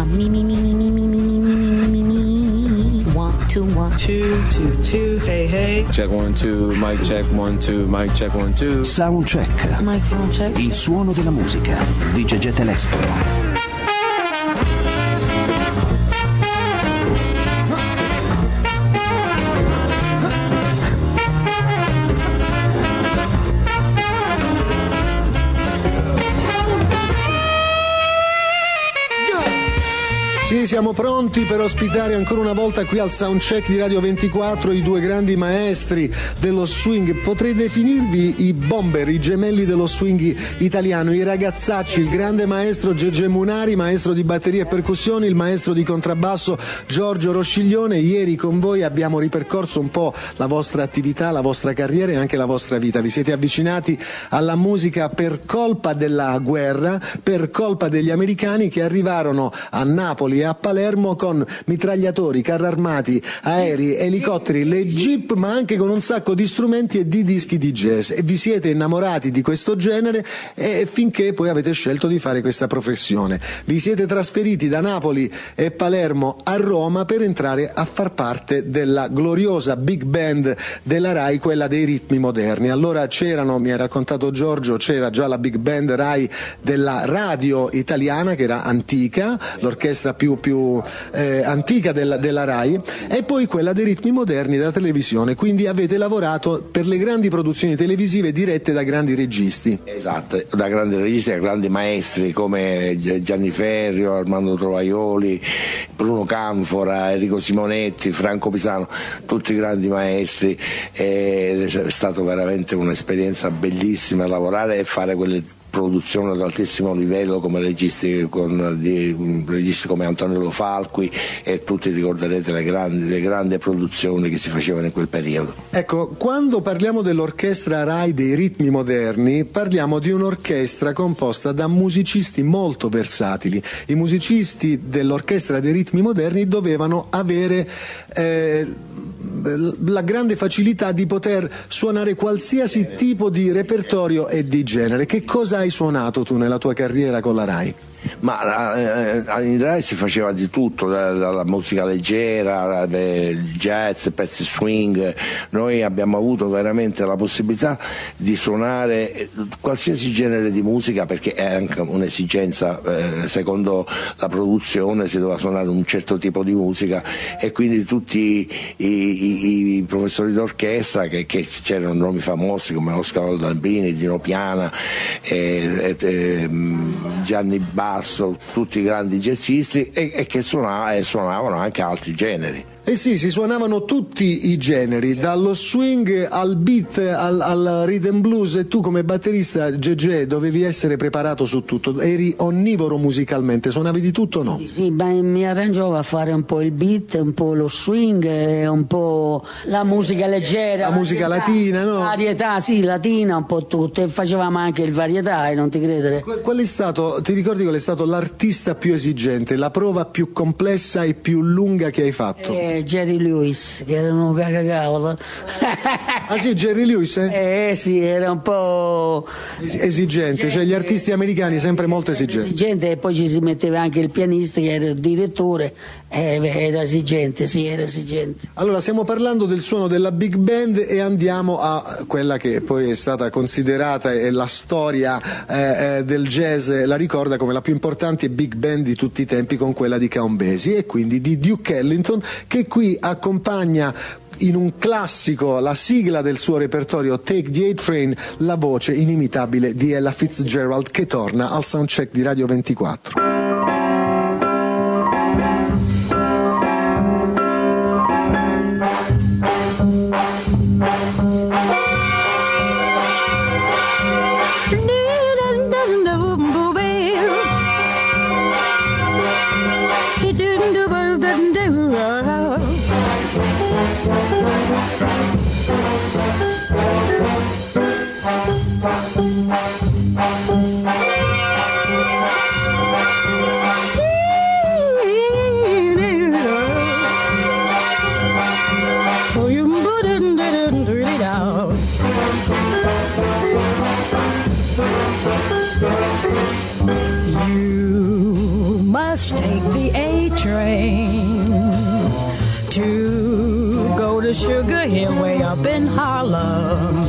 me, me, me, me, me, me, me, me, me, me, me. 1, 2, 1, 2, 2, 2. Hey, hey. Check 1, 2, mic check 1, 2, mic check 1, 2. Soundcheck. Microphone check. Il suono della musica di Gegè Telespro. Sì, siamo pronti per ospitare ancora una volta qui al Soundcheck di Radio 24 i due grandi maestri dello swing. Potrei definirvi i bomber, i gemelli dello swing italiano, i ragazzacci, il grande maestro Gegè Munari, maestro di batteria e percussioni, il maestro di contrabbasso Giorgio Rosciglione. Ieri con voi abbiamo ripercorso un po' la vostra attività, la vostra carriera e anche la vostra vita. Vi siete avvicinati alla musica per colpa della guerra, per colpa degli americani che arrivarono a Napoli e a Palermo con mitragliatori, carri armati, aerei, elicotteri, le jeep, ma anche con un sacco di strumenti e di dischi di jazz. E vi siete innamorati di questo genere e finché poi avete scelto di fare questa professione. Vi siete trasferiti da Napoli e Palermo a Roma per entrare a far parte della gloriosa big band della Rai, quella dei ritmi moderni. Allora c'erano, mi ha raccontato Giorgio, c'era già la big band Rai della radio italiana che era antica, l'orchestra più antica della Rai, e poi quella dei ritmi moderni della televisione. Quindi avete lavorato per le grandi produzioni televisive dirette da grandi registi. Esatto, da grandi registi, da grandi maestri come Gianni Ferrio, Armando Trovaioli, Bruno Canfora, Enrico Simonetti, Franco Pisano, tutti grandi maestri. È stato veramente un'esperienza bellissima lavorare e fare quelle produzioni ad altissimo livello come registi come Antonio Lo Falqui, e tutti ricorderete le grandi produzioni che si facevano in quel periodo. Ecco, quando parliamo dell'orchestra Rai dei ritmi moderni, parliamo di un'orchestra composta da musicisti molto versatili. I musicisti dell'orchestra dei ritmi moderni dovevano avere la grande facilità di poter suonare qualsiasi tipo di repertorio e di genere. Che cosa hai suonato tu nella tua carriera con la Rai? Ma in Rai si faceva di tutto, dalla musica leggera, jazz, pezzi swing. Noi abbiamo avuto veramente la possibilità di suonare qualsiasi genere di musica, perché è anche un'esigenza, secondo la produzione si doveva suonare un certo tipo di musica, e quindi tutti i professori d'orchestra, che c'erano nomi famosi come Oscar Aldambini, Dino Piana, Gianni Basso, tutti grandi jazzisti, e che suonavano anche altri generi. Eh sì, si suonavano tutti i generi, dallo swing al beat al rhythm blues, e tu come batterista, Gegè, dovevi essere preparato su tutto, eri onnivoro musicalmente, suonavi di tutto o no? Sì, mi arrangiavo a fare un po' il beat, un po' lo swing, un po' la musica leggera. La musica latina, no? Varietà, sì, latina, un po' tutto, e facevamo anche il varietà, non ti credere. Qual è stato, ti ricordi qual è stato l'artista più esigente, la prova più complessa e più lunga che hai fatto? Jerry Lewis, che era un cacacavolo. Ah sì, Jerry Lewis, Sì, era un po' esigente, cioè gli artisti americani sempre molto esigenti. Esigente, e poi ci si metteva anche il pianista che era il direttore, era esigente, sì, era esigente. Allora, stiamo parlando del suono della big band e andiamo a quella che poi è stata considerata, e la storia del jazz la ricorda come la più importante big band di tutti i tempi, con quella di Count Basie e quindi di Duke Ellington, che qui accompagna in un classico, la sigla del suo repertorio Take the A-Train, la voce inimitabile di Ella Fitzgerald, che torna al Soundcheck di Radio 24. just take the A train to go to Sugar Hill way up in Harlem.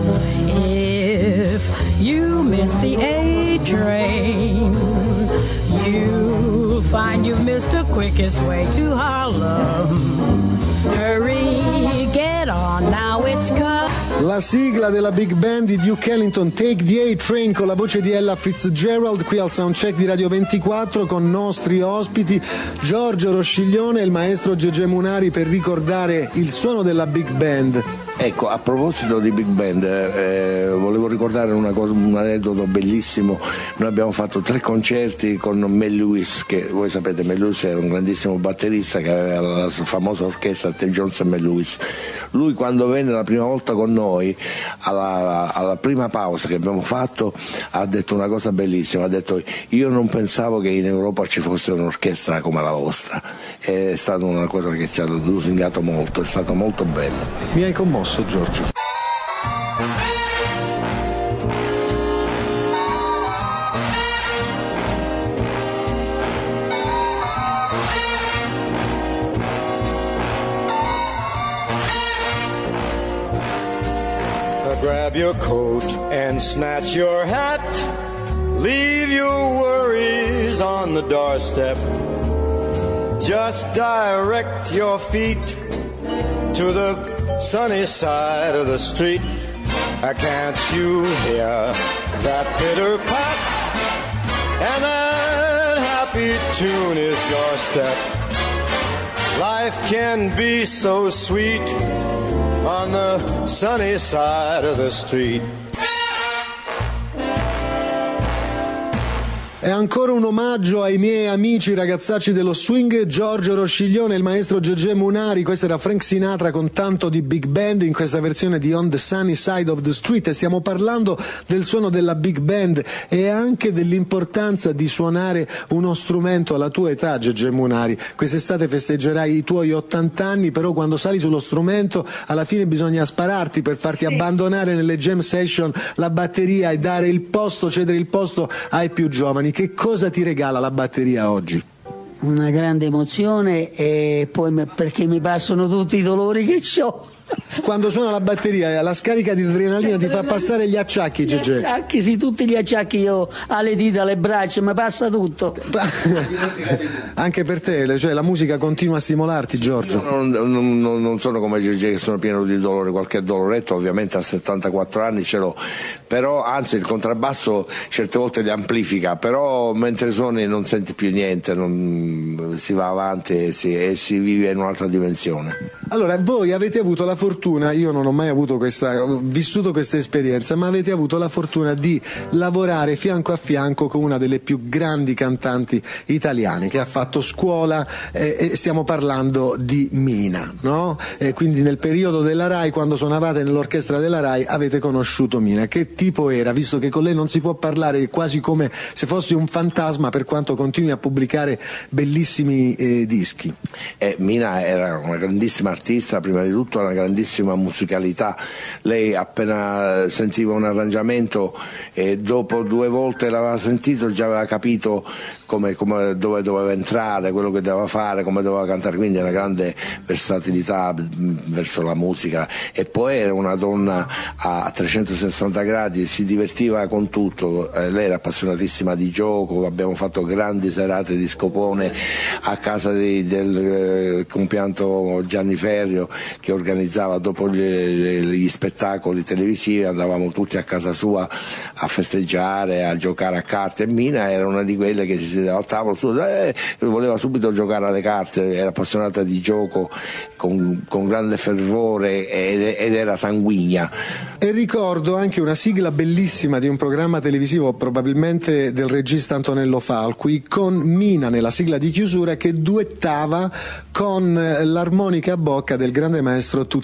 If you miss the A train, you'll find you've missed the quickest way to Harlem. Hurry, get on, now it's come. La sigla della Big Band di Duke Ellington, Take the A-Train, con la voce di Ella Fitzgerald, qui al Soundcheck di Radio 24 con nostri ospiti Giorgio Rosciglione e il maestro Gegè Munari per ricordare il suono della Big Band. Ecco, a proposito di Big Band, volevo ricordare un aneddoto bellissimo. Noi abbiamo fatto 3 concerti con Mel Lewis, che voi sapete, Mel Lewis era un grandissimo batterista che aveva la famosa orchestra T. Jones e Mel Lewis. Lui, quando venne la prima volta con noi, alla prima pausa che abbiamo fatto, ha detto una cosa bellissima, ha detto: io non pensavo che in Europa ci fosse un'orchestra come la vostra. È stata una cosa che ci ha lusingato molto, è stato molto bello. Mi hai commosso, Giorgio. Grab your coat and snatch your hat. Leave your worries on the doorstep. Just direct your feet to the sunny side of the street. Can't you hear that pitter-pat? And that happy tune is your step. Life can be so sweet on the sunny side of the street. È ancora un omaggio ai miei amici ragazzacci dello swing, Giorgio Rosciglione e il maestro Gegè Munari. Questo era Frank Sinatra con tanto di Big Band in questa versione di On the Sunny Side of the Street, e stiamo parlando del suono della Big Band e anche dell'importanza di suonare uno strumento alla tua età, Gegè Munari. Quest'estate festeggerai i tuoi 80 anni, però quando sali sullo strumento alla fine bisogna spararti per farti abbandonare nelle jam session la batteria e dare il posto, cedere il posto ai più giovani. Che cosa ti regala la batteria oggi? Una grande emozione, e poi perché mi passano tutti i dolori che ho. Quando suona la batteria la scarica di adrenalina ti fa passare gli acciacchi, Gegè. Gli acciacchi, sì, tutti gli acciacchi, io alle dita, alle braccia, mi passa tutto. Anche per te, cioè, la musica continua a stimolarti, Giorgio? Non sono come Gegè, che sono pieno di dolore, qualche doloretto ovviamente a 74 anni ce l'ho, però anzi il contrabbasso certe volte li amplifica, però mentre suoni non senti più niente, si va avanti e si vive in un'altra dimensione. Allora, voi avete avuto la fortuna, io non ho mai avuto vissuto questa esperienza, ma avete avuto la fortuna di lavorare fianco a fianco con una delle più grandi cantanti italiane che ha fatto scuola, e stiamo parlando di Mina, no? Quindi nel periodo della Rai, quando suonavate nell'orchestra della Rai, avete conosciuto Mina. Che tipo era? Visto che con lei non si può parlare, quasi come se fosse un fantasma, per quanto continui a pubblicare bellissimi dischi. Mina era una grandissima artista, prima di tutto una grandissima musicalità. Lei appena sentiva un arrangiamento e dopo 2 volte l'aveva sentito già aveva capito dove doveva entrare, quello che doveva fare, come doveva cantare, quindi una grande versatilità verso la musica. E poi era una donna a 360 gradi, si divertiva con tutto. Lei era appassionatissima di gioco, abbiamo fatto grandi serate di scopone a casa del compianto Gianni Ferrio, che organizzava dopo gli spettacoli televisivi, andavamo tutti a casa sua a festeggiare, a giocare a carte, e Mina era una di quelle che si sedeva al tavolo, voleva subito giocare alle carte, era appassionata di gioco con grande fervore ed era sanguigna. E ricordo anche una sigla bellissima di un programma televisivo, probabilmente del regista Antonello Falqui, con Mina nella sigla di chiusura che duettava con l'armonica a bocca del grande maestro Toots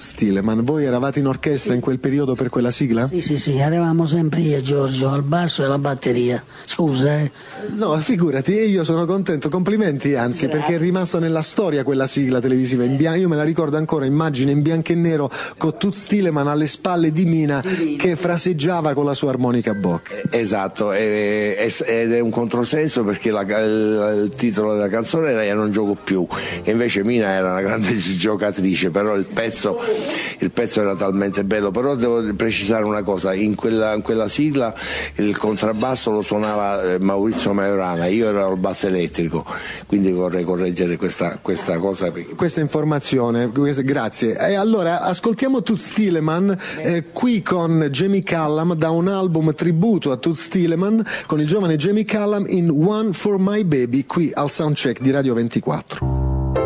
Toots Thielemans. Voi eravate in orchestra in quel periodo per quella sigla? Sì, eravamo sempre io e Giorgio al basso e alla batteria. Scusa, No, figurati, io sono contento, complimenti anzi. Grazie. Perché è rimasta nella storia quella sigla televisiva in bianco, io me la ricordo ancora, immagine in bianco e nero con Toots Thielemans alle spalle di Mina che fraseggiava con la sua armonica a bocca. Esatto, ed è un controsenso perché il titolo della canzone era Io non gioco più, e invece Mina era una grande giocatrice, però il pezzo era talmente bello. Però devo precisare una cosa, in quella sigla il contrabbasso lo suonava Maurizio Majorana, io ero al basso elettrico, quindi vorrei correggere questa cosa. Questa informazione, grazie. E allora ascoltiamo Toots Thielemans qui con Jamie Cullum da un album tributo a Toots Thielemans con il giovane Jamie Cullum in One for My Baby qui al Soundcheck di Radio 24.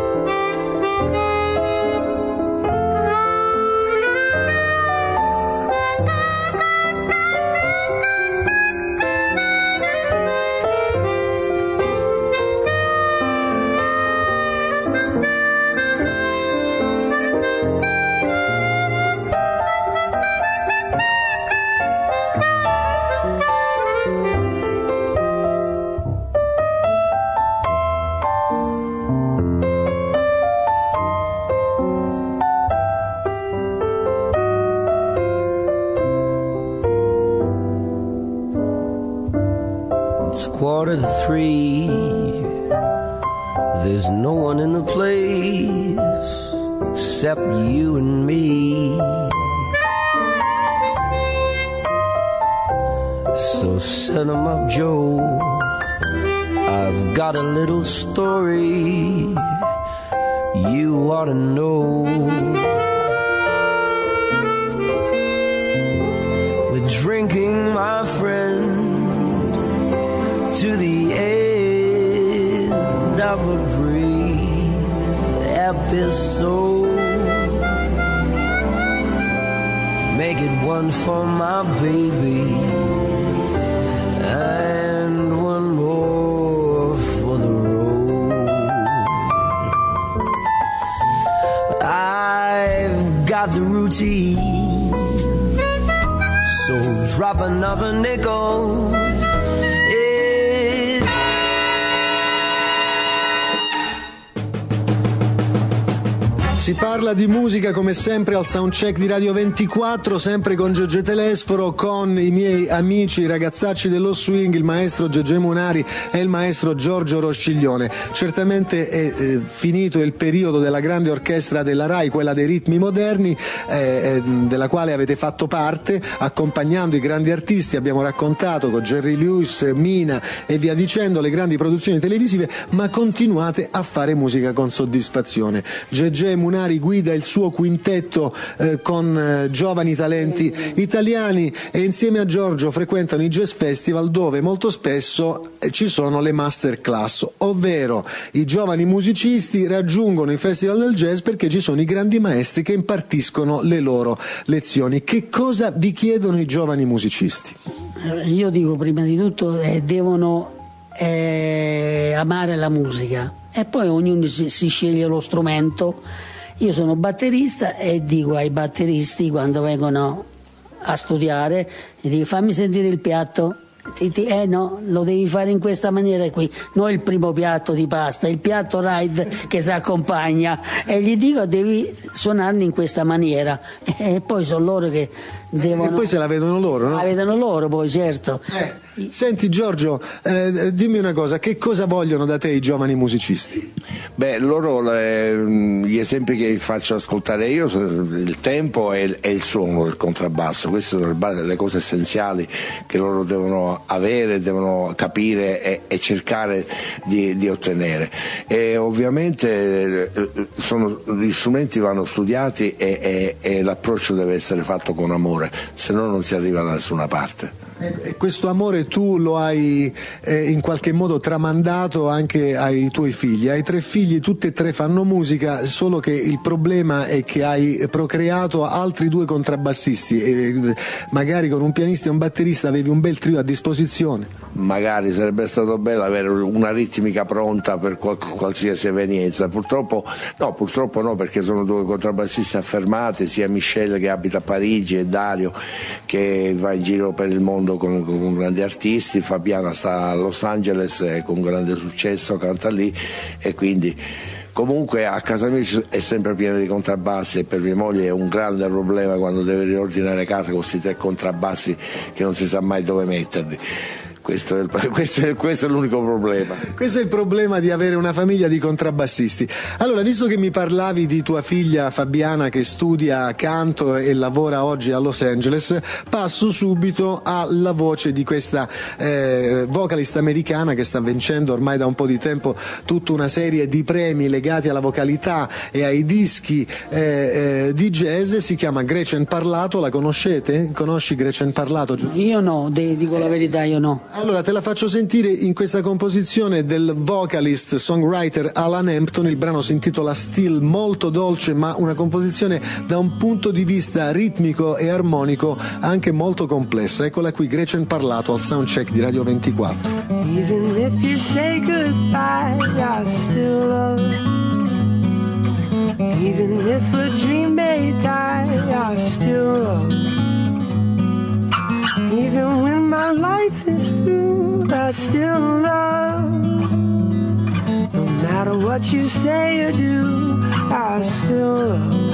It's 2:45. There's no one in the place except you and me. So send 'em up, Joe. I've got a little story you ought to know. We're drinking, my friend, to the end of a brief episode. Make it one for my baby and one more for the road. I've got the routine, so drop another nickel. Si parla di musica come sempre al Soundcheck di Radio 24, sempre con Gegè Telesforo, con i miei amici, i ragazzacci dello swing, il maestro Gegè Munari e il maestro Giorgio Rosciglione. Certamente è finito il periodo della grande orchestra della RAI, quella dei ritmi moderni, della quale avete fatto parte, accompagnando i grandi artisti. Abbiamo raccontato con Jerry Lewis, Mina e via dicendo le grandi produzioni televisive, ma continuate a fare musica con soddisfazione. Gegè Munari guida il suo quintetto con giovani talenti italiani e insieme a Giorgio frequentano i jazz festival, dove molto spesso ci sono le masterclass, ovvero i giovani musicisti raggiungono i festival del jazz perché ci sono i grandi maestri che impartiscono le loro lezioni. Che cosa vi chiedono i giovani musicisti? Io dico prima di tutto devono amare la musica e poi ognuno si sceglie lo strumento. Io sono batterista e dico ai batteristi quando vengono a studiare, dico fammi sentire il piatto. No, lo devi fare in questa maniera qui, non il primo piatto di pasta, il piatto ride che si accompagna, e gli dico devi suonarli in questa maniera, e poi sono loro che devono... E poi se la vedono loro, no? La vedono loro poi, certo. Senti Giorgio, dimmi una cosa, che cosa vogliono da te i giovani musicisti? Beh, loro gli esempi che faccio ascoltare io sono il tempo e il suono del contrabbasso. Queste sono le cose essenziali che loro devono avere, devono capire e cercare di ottenere. E ovviamente gli strumenti vanno studiati e l'approccio deve essere fatto con amore, se no non si arriva da nessuna parte. E questo amore tu lo hai in qualche modo tramandato anche ai tuoi figli. Hai 3 figli, tutti e 3 fanno musica, solo che il problema è che hai procreato altri 2 contrabbassisti e magari con un pianista e un batterista avevi un bel trio a disposizione. Magari sarebbe stato bello avere una ritmica pronta per qualsiasi evenienza. Purtroppo no, perché sono 2 contrabbassisti affermati, sia Michel che abita a Parigi e Dario che va in giro per il mondo con grandi artisti. Fabiana sta a Los Angeles e con grande successo canta lì, e quindi comunque a casa mia è sempre piena di contrabbassi, e per mia moglie è un grande problema quando deve riordinare casa con questi 3 contrabbassi che non si sa mai dove metterli. Questo è l'unico problema. Questo è il problema di avere una famiglia di contrabbassisti. Allora, visto che mi parlavi di tua figlia Fabiana che studia canto e lavora oggi a Los Angeles, passo subito alla voce di questa vocalist americana che sta vincendo ormai da un po' di tempo tutta una serie di premi legati alla vocalità e ai dischi di jazz. Si chiama Gretchen Parlato, la conoscete? Conosci Gretchen Parlato? Io no, dico la verità, io no. Allora te la faccio sentire in questa composizione del vocalist songwriter Alan Hampton. Il brano si intitola Still, molto dolce, ma una composizione da un punto di vista ritmico e armonico anche molto complessa. Eccola qui, Gretchen Parlato al Soundcheck di Radio 24. Even if you say goodbye, I still love. Even if a dream may die, I still love. Even when my life is through, I still love. No matter what you say or do, I still love.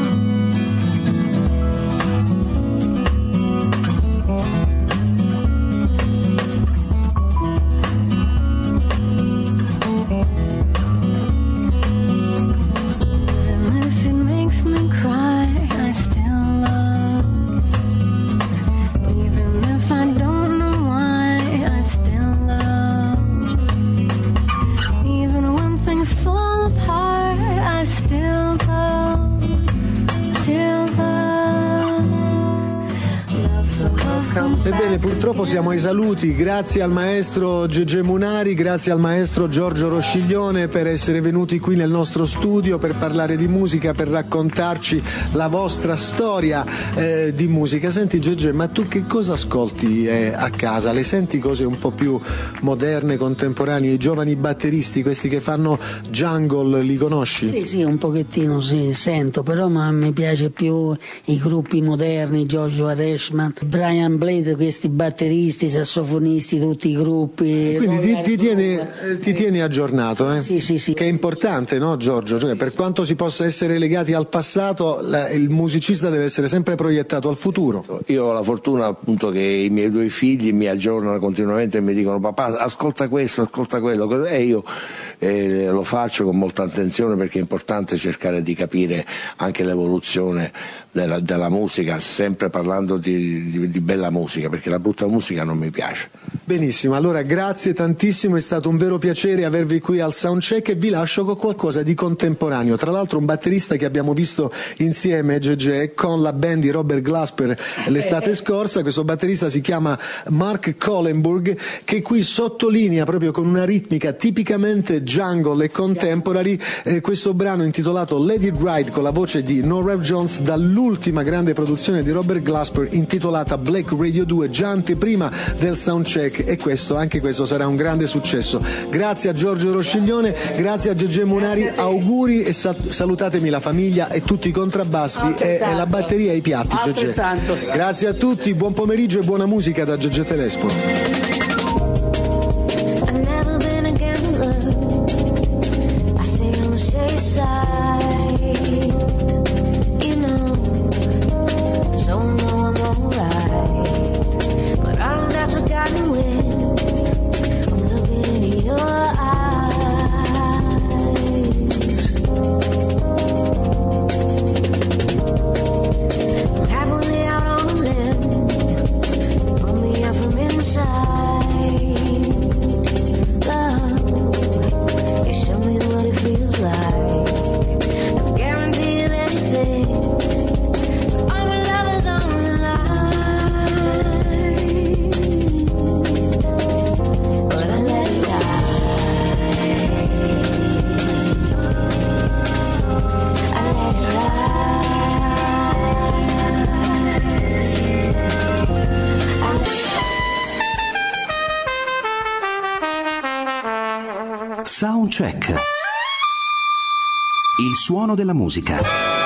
And if it makes me cry, I still love. Even if I don't know why, I still love. Even when things fall apart, I still love. Still love. Love's a love comes back. Ebbene, purtroppo siamo ai saluti. Grazie al maestro Gege Munari, grazie al maestro Giorgio Rosciglione per essere venuti qui nel nostro studio per parlare di musica, per raccontarci la vostra storia di musica. Senti Gege, ma tu che cosa ascolti a casa? Le senti cose un po' più moderne, contemporanee? I giovani batteristi, questi che fanno jungle, li conosci? Sì, un pochettino sì, sento, però mi piace più i gruppi moderni, Joshua Reshman, Brian Blade, questi batteristi, sassofonisti, tutti i gruppi. Quindi ti tieni aggiornato, eh? Sì. Che è importante, no Giorgio? Cioè, per quanto si possa essere legati al passato, il musicista deve essere sempre proiettato al futuro. Io ho la fortuna appunto che i miei 2 figli mi aggiornano continuamente e mi dicono papà ascolta questo, ascolta quello, e io lo faccio con molta attenzione, perché è importante cercare di capire anche l'evoluzione della musica, sempre parlando di bella musica, perché la brutta musica non mi piace. Benissimo, allora grazie tantissimo, è stato un vero piacere avervi qui al Soundcheck e vi lascio con qualcosa di contemporaneo. Tra l'altro un batterista che abbiamo visto insieme, Gege, con la band di Robert Glasper l'estate scorsa. Questo batterista si chiama Mark Kohlenburg, che qui sottolinea proprio con una ritmica tipicamente jungle e contemporary questo brano intitolato Let It Ride, con la voce di Norah Jones, dall'ultima grande produzione di Robert Glasper intitolata Black Radio 2, già anteprima del Soundcheck, e anche questo sarà un grande successo. Grazie a Giorgio Rosciglione, grazie a Gege Munari, auguri e salutatemi la famiglia e tutti i contrabbassi e la batteria e i piatti. Gege. Grazie a tutti, buon pomeriggio e buona musica da Gege Telespo. Inside Soundcheck. Il suono della musica.